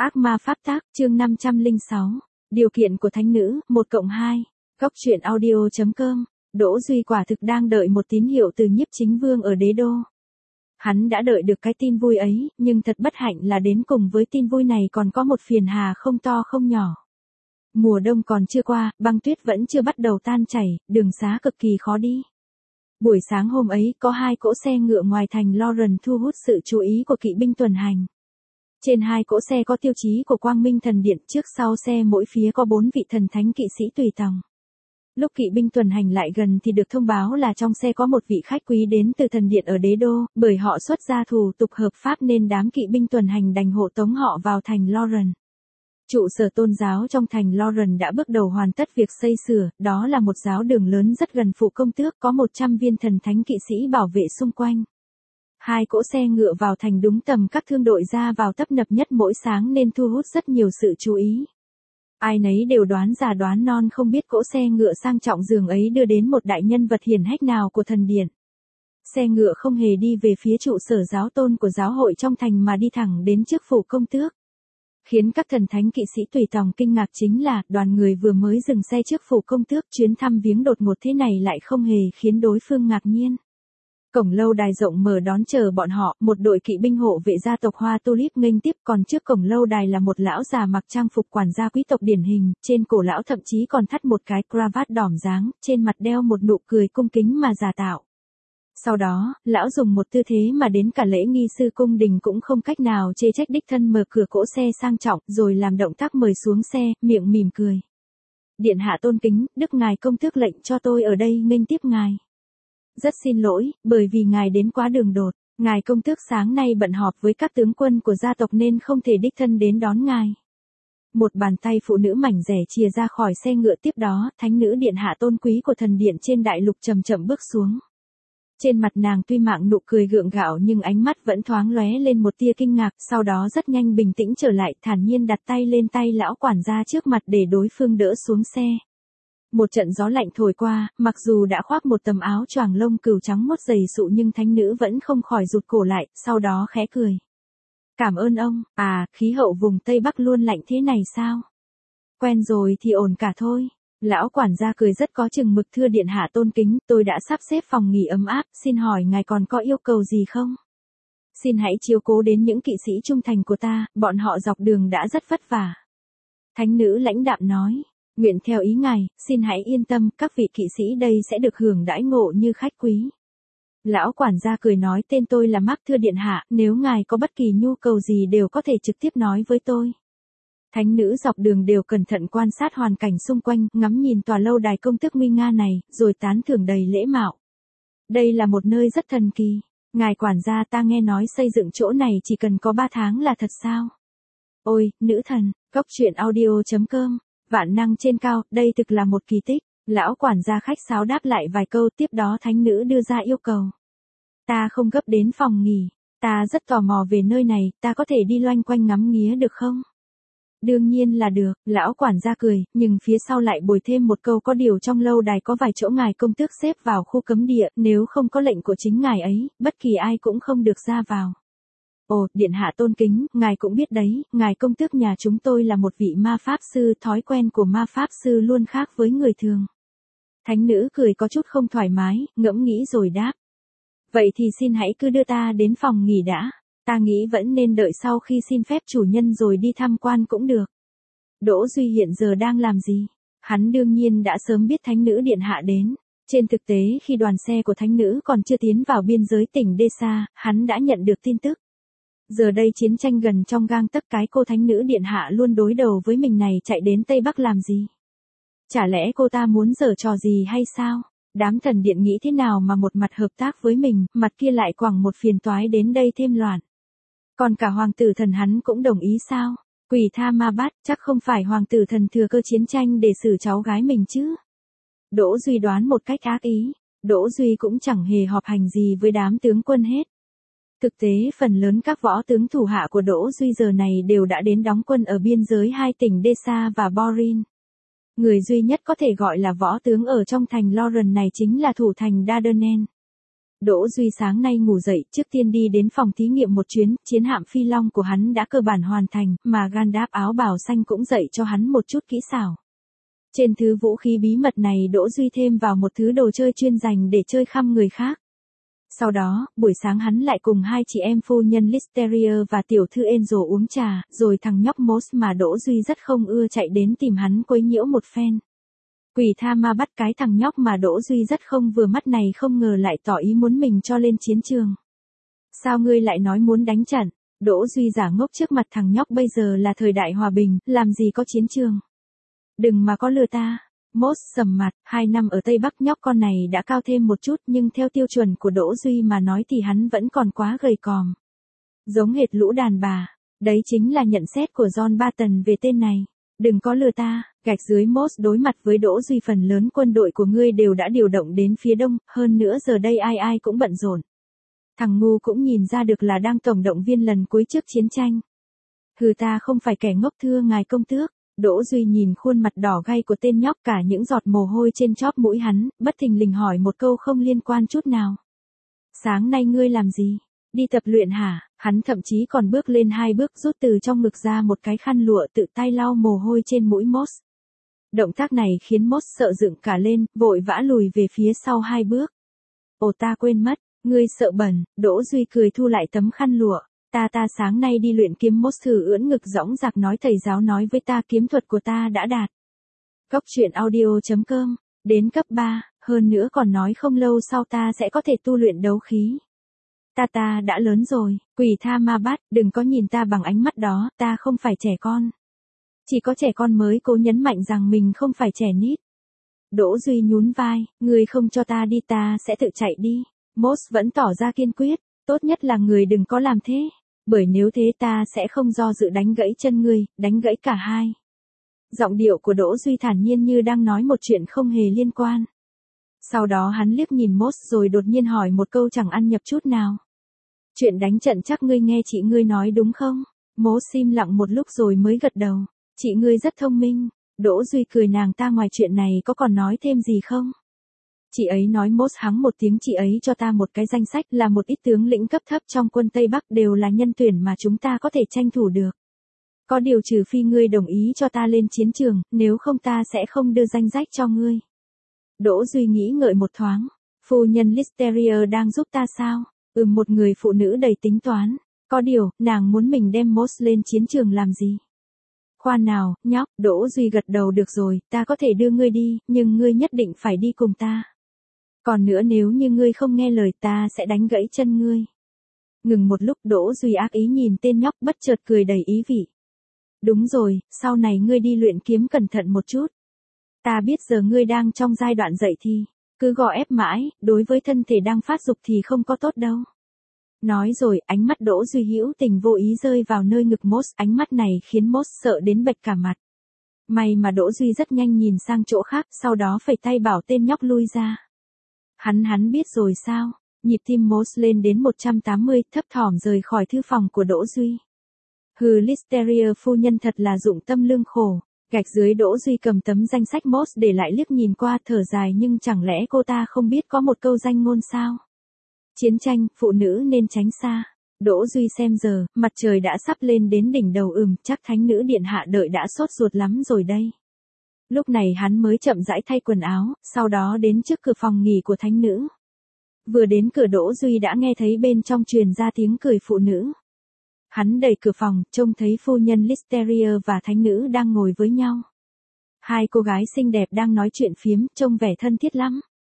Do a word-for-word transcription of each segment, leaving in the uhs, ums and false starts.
Ác ma pháp tác, chương năm trăm lẻ sáu. Điều kiện của thánh nữ, một cộng hai. Góc truyện audio chấm com. Đỗ Duy quả thực đang đợi một tín hiệu từ Nhiếp Chính Vương ở Đế Đô. Hắn đã đợi được cái tin vui ấy, nhưng thật bất hạnh là đến cùng với tin vui này còn có một phiền hà không to không nhỏ. Mùa đông còn chưa qua, băng tuyết vẫn chưa bắt đầu tan chảy, đường xá cực kỳ khó đi. Buổi sáng hôm ấy, có hai cỗ xe ngựa ngoài thành Lauren thu hút sự chú ý của kỵ binh tuần hành. Trên hai cỗ xe có tiêu chí của Quang Minh Thần Điện, trước sau xe mỗi phía có bốn vị thần thánh kỵ sĩ tùy tòng. Lúc kỵ binh tuần hành lại gần thì được thông báo là trong xe có một vị khách quý đến từ thần điện ở Đế Đô, bởi họ xuất gia thủ tục hợp pháp nên đám kỵ binh tuần hành đành hộ tống họ vào thành Lauren. Trụ sở tôn giáo trong thành Lauren đã bước đầu hoàn tất việc xây sửa, đó là một giáo đường lớn rất gần phủ công tước, có một trăm viên thần thánh kỵ sĩ bảo vệ xung quanh. Hai cỗ xe ngựa vào thành đúng tầm các thương đội ra vào tấp nập nhất mỗi sáng nên thu hút rất nhiều sự chú ý. Ai nấy đều đoán già đoán non không biết cỗ xe ngựa sang trọng dường ấy đưa đến một đại nhân vật hiển hách nào của thần điện. Xe ngựa không hề đi về phía trụ sở giáo tôn của giáo hội trong thành mà đi thẳng đến trước phủ công tước. Khiến các thần thánh kỵ sĩ tùy tòng kinh ngạc chính là, đoàn người vừa mới dừng xe trước phủ công tước, chuyến thăm viếng đột ngột thế này lại không hề khiến đối phương ngạc nhiên. Cổng lâu đài rộng mở đón chờ bọn họ, một đội kỵ binh hộ vệ gia tộc Hoa Tulip nghênh tiếp, còn trước cổng lâu đài là một lão già mặc trang phục quản gia quý tộc điển hình, trên cổ lão thậm chí còn thắt một cái cravat đỏm dáng, trên mặt đeo một nụ cười cung kính mà giả tạo. Sau đó, lão dùng một tư thế mà đến cả lễ nghi sư cung đình cũng không cách nào chê trách đích thân mở cửa cỗ xe sang trọng, rồi làm động tác mời xuống xe, miệng mỉm cười. Điện hạ tôn kính, đức ngài công tước lệnh cho tôi ở đây nghênh tiếp ngài. Rất xin lỗi, bởi vì ngài đến quá đường đột, ngài công tước sáng nay bận họp với các tướng quân của gia tộc nên không thể đích thân đến đón ngài. Một bàn tay phụ nữ mảnh rẻ chìa ra khỏi xe ngựa, tiếp đó, thánh nữ điện hạ tôn quý của thần điện trên đại lục chậm chậm bước xuống. Trên mặt nàng tuy mạng nụ cười gượng gạo nhưng ánh mắt vẫn thoáng lóe lên một tia kinh ngạc, sau đó rất nhanh bình tĩnh trở lại, thản nhiên đặt tay lên tay lão quản gia trước mặt để đối phương đỡ xuống xe. Một trận gió lạnh thổi qua, mặc dù đã khoác một tấm áo choàng lông cừu trắng mốt dày sụ nhưng thánh nữ vẫn không khỏi rụt cổ lại, sau đó khẽ cười. Cảm ơn ông, à, khí hậu vùng Tây Bắc luôn lạnh thế này sao? Quen rồi thì ổn cả thôi. Lão quản gia cười rất có chừng mực, thưa điện hạ tôn kính, tôi đã sắp xếp phòng nghỉ ấm áp, xin hỏi ngài còn có yêu cầu gì không? Xin hãy chiếu cố đến những kỵ sĩ trung thành của ta, bọn họ dọc đường đã rất vất vả. Thánh nữ lãnh đạm nói. Nguyện theo ý ngài, xin hãy yên tâm, các vị kỵ sĩ đây sẽ được hưởng đãi ngộ như khách quý. Lão quản gia cười nói, tên tôi là Mark, thưa điện hạ, nếu ngài có bất kỳ nhu cầu gì đều có thể trực tiếp nói với tôi. Thánh nữ dọc đường đều cẩn thận quan sát hoàn cảnh xung quanh, ngắm nhìn tòa lâu đài công tước nguy nga này, rồi tán thưởng đầy lễ mạo. Đây là một nơi rất thần kỳ. Ngài quản gia, ta nghe nói xây dựng chỗ này chỉ cần có ba tháng là thật sao? Ôi, nữ thần, góc truyện audio chấm com. Vạn năng trên cao, đây thực là một kỳ tích. Lão quản gia khách sáo đáp lại vài câu, tiếp đó thánh nữ đưa ra yêu cầu. Ta không gấp đến phòng nghỉ, ta rất tò mò về nơi này, ta có thể đi loanh quanh ngắm nghía được không? Đương nhiên là được, lão quản gia cười, nhưng phía sau lại bồi thêm một câu, có điều trong lâu đài có vài chỗ ngài công tước xếp vào khu cấm địa, nếu không có lệnh của chính ngài ấy, bất kỳ ai cũng không được ra vào. Ồ, điện hạ tôn kính, ngài cũng biết đấy, ngài công tước nhà chúng tôi là một vị ma pháp sư, thói quen của ma pháp sư luôn khác với người thường. Thánh nữ cười có chút không thoải mái, ngẫm nghĩ rồi đáp. Vậy thì xin hãy cứ đưa ta đến phòng nghỉ đã, ta nghĩ vẫn nên đợi sau khi xin phép chủ nhân rồi đi tham quan cũng được. Đỗ Duy hiện giờ đang làm gì? Hắn đương nhiên đã sớm biết thánh nữ điện hạ đến. Trên thực tế khi đoàn xe của thánh nữ còn chưa tiến vào biên giới tỉnh Desa, hắn đã nhận được tin tức. Giờ đây chiến tranh gần trong gang tấc, cái cô thánh nữ điện hạ luôn đối đầu với mình này chạy đến Tây Bắc làm gì? Chả lẽ cô ta muốn giở trò gì hay sao? Đám thần điện nghĩ thế nào mà một mặt hợp tác với mình, mặt kia lại quẳng một phiền toái đến đây thêm loạn. Còn cả hoàng tử thần hắn cũng đồng ý sao? Quỷ tha ma bát, chắc không phải hoàng tử thần thừa cơ chiến tranh để xử cháu gái mình chứ? Đỗ Duy đoán một cách ác ý. Đỗ Duy cũng chẳng hề họp hành gì với đám tướng quân hết. Thực tế phần lớn các võ tướng thủ hạ của Đỗ Duy giờ này đều đã đến đóng quân ở biên giới hai tỉnh Desa và Borin. Người duy nhất có thể gọi là võ tướng ở trong thành Lauren này chính là thủ thành Dardanelle. Đỗ Duy sáng nay ngủ dậy, trước tiên đi đến phòng thí nghiệm một chuyến, chiến hạm phi long của hắn đã cơ bản hoàn thành, mà Gandalf áo bào xanh cũng dạy cho hắn một chút kỹ xảo. Trên thứ vũ khí bí mật này Đỗ Duy thêm vào một thứ đồ chơi chuyên dành để chơi khăm người khác. Sau đó, buổi sáng hắn lại cùng hai chị em phu nhân Listeria và tiểu thư Angel uống trà, rồi thằng nhóc Moss mà Đỗ Duy rất không ưa chạy đến tìm hắn quấy nhiễu một phen. Quỷ tha ma bắt cái thằng nhóc mà Đỗ Duy rất không vừa mắt này không ngờ lại tỏ ý muốn mình cho lên chiến trường. Sao ngươi lại nói muốn đánh trận? Đỗ Duy giả ngốc trước mặt thằng nhóc, bây giờ là thời đại hòa bình, làm gì có chiến trường. Đừng mà có lừa ta. Moss sầm mặt, hai năm ở Tây Bắc nhóc con này đã cao thêm một chút nhưng theo tiêu chuẩn của Đỗ Duy mà nói thì hắn vẫn còn quá gầy còm. Giống hệt lũ đàn bà. Đấy chính là nhận xét của John Barton về tên này. Đừng có lừa ta, gạch dưới Moss đối mặt với Đỗ Duy, phần lớn quân đội của ngươi đều đã điều động đến phía đông, hơn nữa giờ đây ai ai cũng bận rộn. Thằng ngu cũng nhìn ra được là đang tổng động viên lần cuối trước chiến tranh. Hừ, ta không phải kẻ ngốc thưa ngài công tước. Đỗ Duy nhìn khuôn mặt đỏ gay của tên nhóc, cả những giọt mồ hôi trên chóp mũi hắn, bất thình lình hỏi một câu không liên quan chút nào. Sáng nay ngươi làm gì? Đi tập luyện hả? Hắn thậm chí còn bước lên hai bước, rút từ trong ngực ra một cái khăn lụa, tự tay lau mồ hôi trên mũi Moss. Động tác này khiến Moss sợ dựng cả lên, vội vã lùi về phía sau hai bước. Ồ, ta quên mất, ngươi sợ bẩn. Đỗ Duy cười thu lại tấm khăn lụa. Ta ta sáng nay đi luyện kiếm. Moss thử ưỡn ngực dõng dạc nói, thầy giáo nói với ta kiếm thuật của ta đã đạt. Góc truyện audio chấm com, đến cấp ba, hơn nữa còn nói không lâu sau ta sẽ có thể tu luyện đấu khí. Ta ta đã lớn rồi, quỷ tha ma bát, đừng có nhìn ta bằng ánh mắt đó, ta không phải trẻ con. Chỉ có trẻ con mới cố nhấn mạnh rằng mình không phải trẻ nít. Đỗ Duy nhún vai, người không cho ta đi ta sẽ tự chạy đi. Moss vẫn tỏ ra kiên quyết, tốt nhất là người đừng có làm thế. Bởi nếu thế ta sẽ không do dự đánh gãy chân ngươi, đánh gãy cả hai. Giọng điệu của Đỗ Duy thản nhiên như đang nói một chuyện không hề liên quan. Sau đó hắn liếc nhìn Moss rồi đột nhiên hỏi một câu chẳng ăn nhập chút nào. Chuyện đánh trận chắc ngươi nghe chị ngươi nói đúng không? Moss im lặng một lúc rồi mới gật đầu. Chị ngươi rất thông minh. Đỗ Duy cười, nàng ta ngoài chuyện này có còn nói thêm gì không? Chị ấy nói. Moss hắng một tiếng, chị ấy cho ta một cái danh sách là một ít tướng lĩnh cấp thấp trong quân Tây Bắc, đều là nhân tuyển mà chúng ta có thể tranh thủ được. Có điều trừ phi ngươi đồng ý cho ta lên chiến trường, nếu không ta sẽ không đưa danh sách cho ngươi. Đỗ Duy nghĩ ngợi một thoáng. Phu nhân Listeria đang giúp ta sao? Ừm, một người phụ nữ đầy tính toán. Có điều, nàng muốn mình đem Moss lên chiến trường làm gì? Khoan nào, nhóc. Đỗ Duy gật đầu, được rồi, ta có thể đưa ngươi đi, nhưng ngươi nhất định phải đi cùng ta. Còn nữa, nếu như ngươi không nghe lời ta sẽ đánh gãy chân ngươi. Ngừng một lúc, Đỗ Duy ác ý nhìn tên nhóc, bất chợt cười đầy ý vị. Đúng rồi, sau này ngươi đi luyện kiếm cẩn thận một chút. Ta biết giờ ngươi đang trong giai đoạn dậy thì, cứ gò ép mãi, đối với thân thể đang phát dục thì không có tốt đâu. Nói rồi, ánh mắt Đỗ Duy hữu tình vô ý rơi vào nơi ngực Moss, ánh mắt này khiến Moss sợ đến bệch cả mặt. May mà Đỗ Duy rất nhanh nhìn sang chỗ khác, sau đó phẩy tay bảo tên nhóc lui ra. Hắn hắn biết rồi sao? Nhịp tim Moss lên đến một trăm tám mươi, thấp thỏm rời khỏi thư phòng của Đỗ Duy. Hừ, Listeria phu nhân thật là dụng tâm lương khổ. Gạch dưới, Đỗ Duy cầm tấm danh sách Moss để lại liếc nhìn qua, thở dài, nhưng chẳng lẽ cô ta không biết có một câu danh ngôn sao? Chiến tranh, phụ nữ nên tránh xa. Đỗ Duy xem giờ, mặt trời đã sắp lên đến đỉnh đầu. Ừm, chắc thánh nữ điện hạ đợi đã sốt ruột lắm rồi đây. Lúc này hắn mới chậm rãi thay quần áo, sau đó đến trước cửa phòng nghỉ của thánh nữ. Vừa đến cửa, Đỗ Duy đã nghe thấy bên trong truyền ra tiếng cười phụ nữ. Hắn đẩy cửa phòng, trông thấy phu nhân Listeria và thánh nữ đang ngồi với nhau. Hai cô gái xinh đẹp đang nói chuyện phiếm, trông vẻ thân thiết lắm.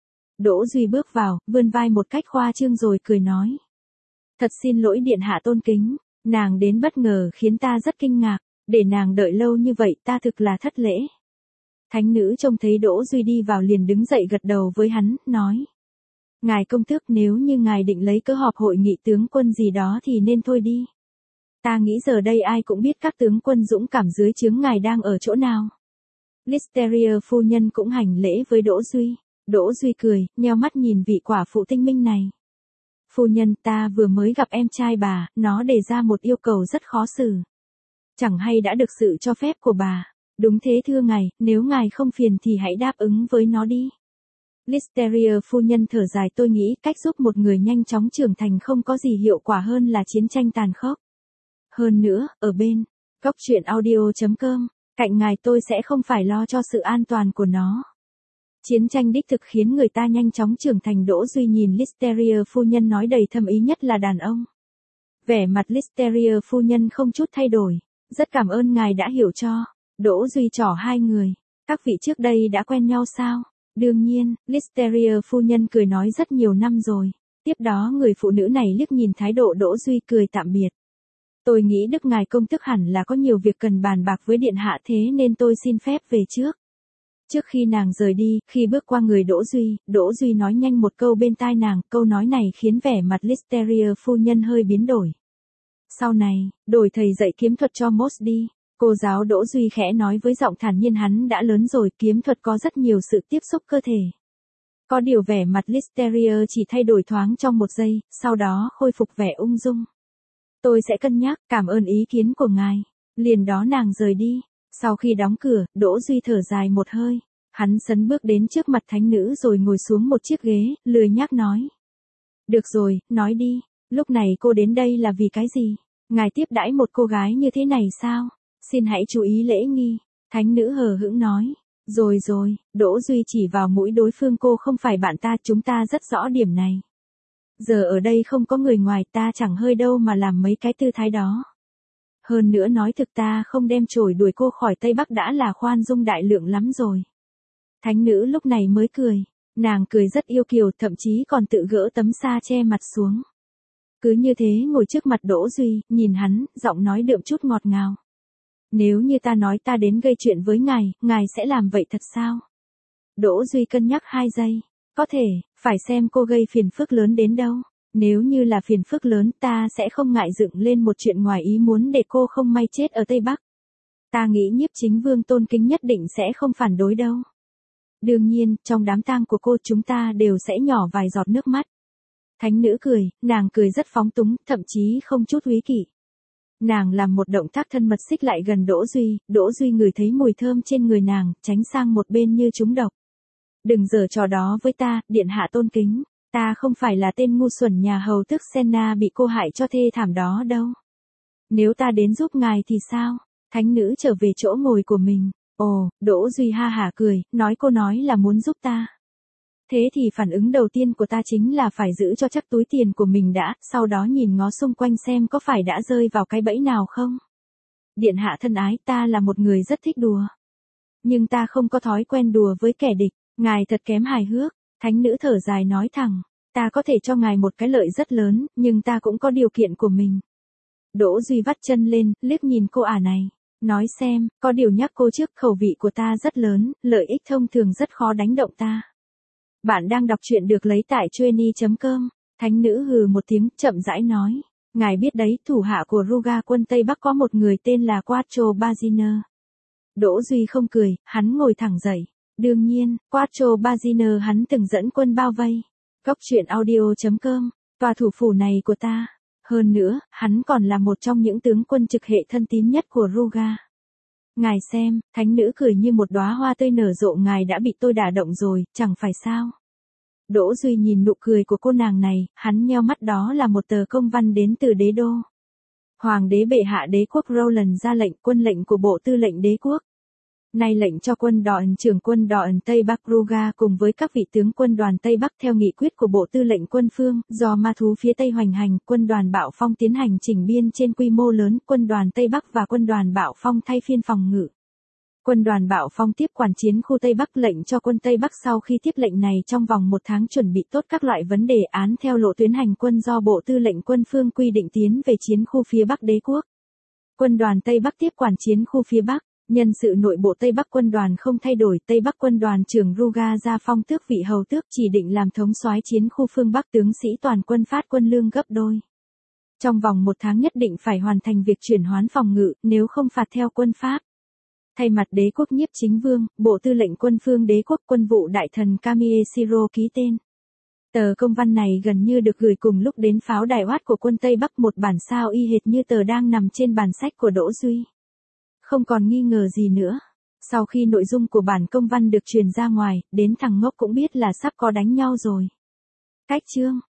Đỗ Duy bước vào, vươn vai một cách khoa trương rồi cười nói. Thật xin lỗi điện hạ tôn kính, nàng đến bất ngờ khiến ta rất kinh ngạc, để nàng đợi lâu như vậy ta thực là thất lễ. Thánh nữ trông thấy Đỗ Duy đi vào liền đứng dậy gật đầu với hắn, nói. Ngài công tước, nếu như ngài định lấy cớ họp hội nghị tướng quân gì đó thì nên thôi đi. Ta nghĩ giờ đây ai cũng biết các tướng quân dũng cảm dưới trướng ngài đang ở chỗ nào. Listeria phu nhân cũng hành lễ với Đỗ Duy. Đỗ Duy cười, nheo mắt nhìn vị quả phụ tinh minh này. Phu nhân, ta vừa mới gặp em trai bà, nó đề ra một yêu cầu rất khó xử. Chẳng hay đã được sự cho phép của bà. Đúng thế thưa ngài, nếu ngài không phiền thì hãy đáp ứng với nó đi. Listeria phu nhân thở dài, tôi nghĩ cách giúp một người nhanh chóng trưởng thành không có gì hiệu quả hơn là chiến tranh tàn khốc. Hơn nữa, ở bên góc truyện audio chấm com, cạnh ngài tôi sẽ không phải lo cho sự an toàn của nó. Chiến tranh đích thực khiến người ta nhanh chóng trưởng thành. Đỗ Duy nhìn Listeria phu nhân nói đầy thâm ý, nhất là đàn ông. Vẻ mặt Listeria phu nhân không chút thay đổi. Rất cảm ơn ngài đã hiểu cho. Đỗ Duy trỏ hai người. Các vị trước đây đã quen nhau sao? Đương nhiên, Listeria phu nhân cười nói rất nhiều năm rồi. Tiếp đó người phụ nữ này liếc nhìn thái độ Đỗ Duy cười tạm biệt. Tôi nghĩ đức ngài công tước hẳn là có nhiều việc cần bàn bạc với điện hạ, thế nên tôi xin phép về trước. Trước khi nàng rời đi, khi bước qua người Đỗ Duy, Đỗ Duy nói nhanh một câu bên tai nàng, câu nói này khiến vẻ mặt Listeria phu nhân hơi biến đổi. Sau này, đổi thầy dạy kiếm thuật cho Moss đi. Cô giáo Đỗ Duy khẽ nói với giọng thản nhiên, hắn đã lớn rồi, kiếm thuật có rất nhiều sự tiếp xúc cơ thể. Có điều vẻ mặt Listeria chỉ thay đổi thoáng trong một giây, sau đó khôi phục vẻ ung dung. Tôi sẽ cân nhắc, cảm ơn ý kiến của ngài. Liền đó nàng rời đi. Sau khi đóng cửa, Đỗ Duy thở dài một hơi. Hắn sấn bước đến trước mặt thánh nữ rồi ngồi xuống một chiếc ghế, lười nhác nói. Được rồi, nói đi, lúc này cô đến đây là vì cái gì? Ngài tiếp đãi một cô gái như thế này sao? Xin hãy chú ý lễ nghi. Thánh nữ hờ hững nói. Rồi rồi, Đỗ Duy chỉ vào mũi đối phương, cô không phải bạn ta, chúng ta rất rõ điểm này. Giờ ở đây không có người ngoài, ta chẳng hơi đâu mà làm mấy cái tư thái đó. Hơn nữa nói thực, ta không đem chổi đuổi cô khỏi Tây Bắc đã là khoan dung đại lượng lắm rồi. Thánh nữ lúc này mới cười. Nàng cười rất yêu kiều, thậm chí còn tự gỡ tấm sa che mặt xuống. Cứ như thế ngồi trước mặt Đỗ Duy, nhìn hắn, giọng nói đượm chút ngọt ngào. Nếu như ta nói ta đến gây chuyện với ngài, ngài sẽ làm vậy thật sao? Đỗ Duy cân nhắc hai giây. Có thể, phải xem cô gây phiền phức lớn đến đâu. Nếu như là phiền phức lớn, ta sẽ không ngại dựng lên một chuyện ngoài ý muốn để cô không may chết ở Tây Bắc. Ta nghĩ nhiếp chính vương tôn kính nhất định sẽ không phản đối đâu. Đương nhiên, trong đám tang của cô chúng ta đều sẽ nhỏ vài giọt nước mắt. Thánh nữ cười, nàng cười rất phóng túng, thậm chí không chút úy kỵ. Nàng làm một động tác thân mật xích lại gần Đỗ Duy, Đỗ Duy ngửi thấy mùi thơm trên người nàng, tránh sang một bên như trúng độc. Đừng giở trò đó với ta, điện hạ tôn kính. Ta không phải là tên ngu xuẩn nhà hầu tước Senna bị cô hại cho thê thảm đó đâu. Nếu ta đến giúp ngài thì sao? Thánh nữ trở về chỗ ngồi của mình. Ồ, Đỗ Duy ha hả cười, nói cô nói là muốn giúp ta. Thế thì phản ứng đầu tiên của ta chính là phải giữ cho chắc túi tiền của mình đã, sau đó nhìn ngó xung quanh xem có phải đã rơi vào cái bẫy nào không. Điện hạ thân ái, ta là một người rất thích đùa. Nhưng ta không có thói quen đùa với kẻ địch, ngài thật kém hài hước. Thánh nữ thở dài nói thẳng, ta có thể cho ngài một cái lợi rất lớn, nhưng ta cũng có điều kiện của mình. Đỗ Duy vắt chân lên, liếc nhìn cô ả này, nói xem, có điều nhắc cô trước, khẩu vị của ta rất lớn, lợi ích thông thường rất khó đánh động ta. Bạn đang đọc truyện được lấy tại chueny chấm com, thánh nữ hừ một tiếng, chậm rãi nói, ngài biết đấy, thủ hạ của Ruga quân Tây Bắc có một người tên là Quattro Baziner. Đỗ Duy không cười, hắn ngồi thẳng dậy. Đương nhiên, Quattro Baziner hắn từng dẫn quân bao vây. Góc truyện audio chấm com, tòa thủ phủ này của ta. Hơn nữa, hắn còn là một trong những tướng quân trực hệ thân tín nhất của Ruga. Ngài xem, thánh nữ cười như một đóa hoa tươi nở rộ, ngài đã bị tôi đả động rồi, chẳng phải sao? Đỗ Duy nhìn nụ cười của cô nàng này, hắn nheo mắt, đó là một tờ công văn đến từ đế đô. Hoàng đế bệ hạ đế quốc Roland ra lệnh, quân lệnh của bộ tư lệnh đế quốc. Nay lệnh cho quân đoàn trưởng quân đoàn Tây Bắc Ruga cùng với các vị tướng quân đoàn Tây Bắc theo nghị quyết của Bộ Tư lệnh Quân phương, do ma thú phía Tây hoành hành, quân đoàn Bạo Phong tiến hành chỉnh biên trên quy mô lớn, quân đoàn Tây Bắc và quân đoàn Bạo Phong thay phiên phòng ngự. Quân đoàn Bạo Phong tiếp quản chiến khu Tây Bắc, lệnh cho quân Tây Bắc sau khi tiếp lệnh này trong vòng một tháng chuẩn bị tốt các loại vấn đề án theo lộ tuyến hành quân do Bộ Tư lệnh Quân phương quy định tiến về chiến khu phía Bắc đế quốc. Quân đoàn Tây Bắc tiếp quản chiến khu phía Bắc. Nhân sự nội bộ Tây Bắc quân đoàn không thay đổi, Tây Bắc quân đoàn trưởng Ruga ra phong tước vị hầu tước, chỉ định làm thống soái chiến khu phương Bắc, tướng sĩ toàn quân phát quân lương gấp đôi. Trong vòng một tháng nhất định phải hoàn thành việc chuyển hoán phòng ngự, nếu không phạt theo quân Pháp. Thay mặt đế quốc nhiếp chính vương, Bộ Tư lệnh Quân phương đế quốc, quân vụ đại thần Kamieshiro ký tên. Tờ công văn này gần như được gửi cùng lúc đến pháo đài Watt của quân Tây Bắc, một bản sao y hệt như tờ đang nằm trên bàn sách của Đỗ Duy. Không còn nghi ngờ gì nữa. Sau khi nội dung của bản công văn được truyền ra ngoài, đến thằng ngốc cũng biết là sắp có đánh nhau rồi. Cách chương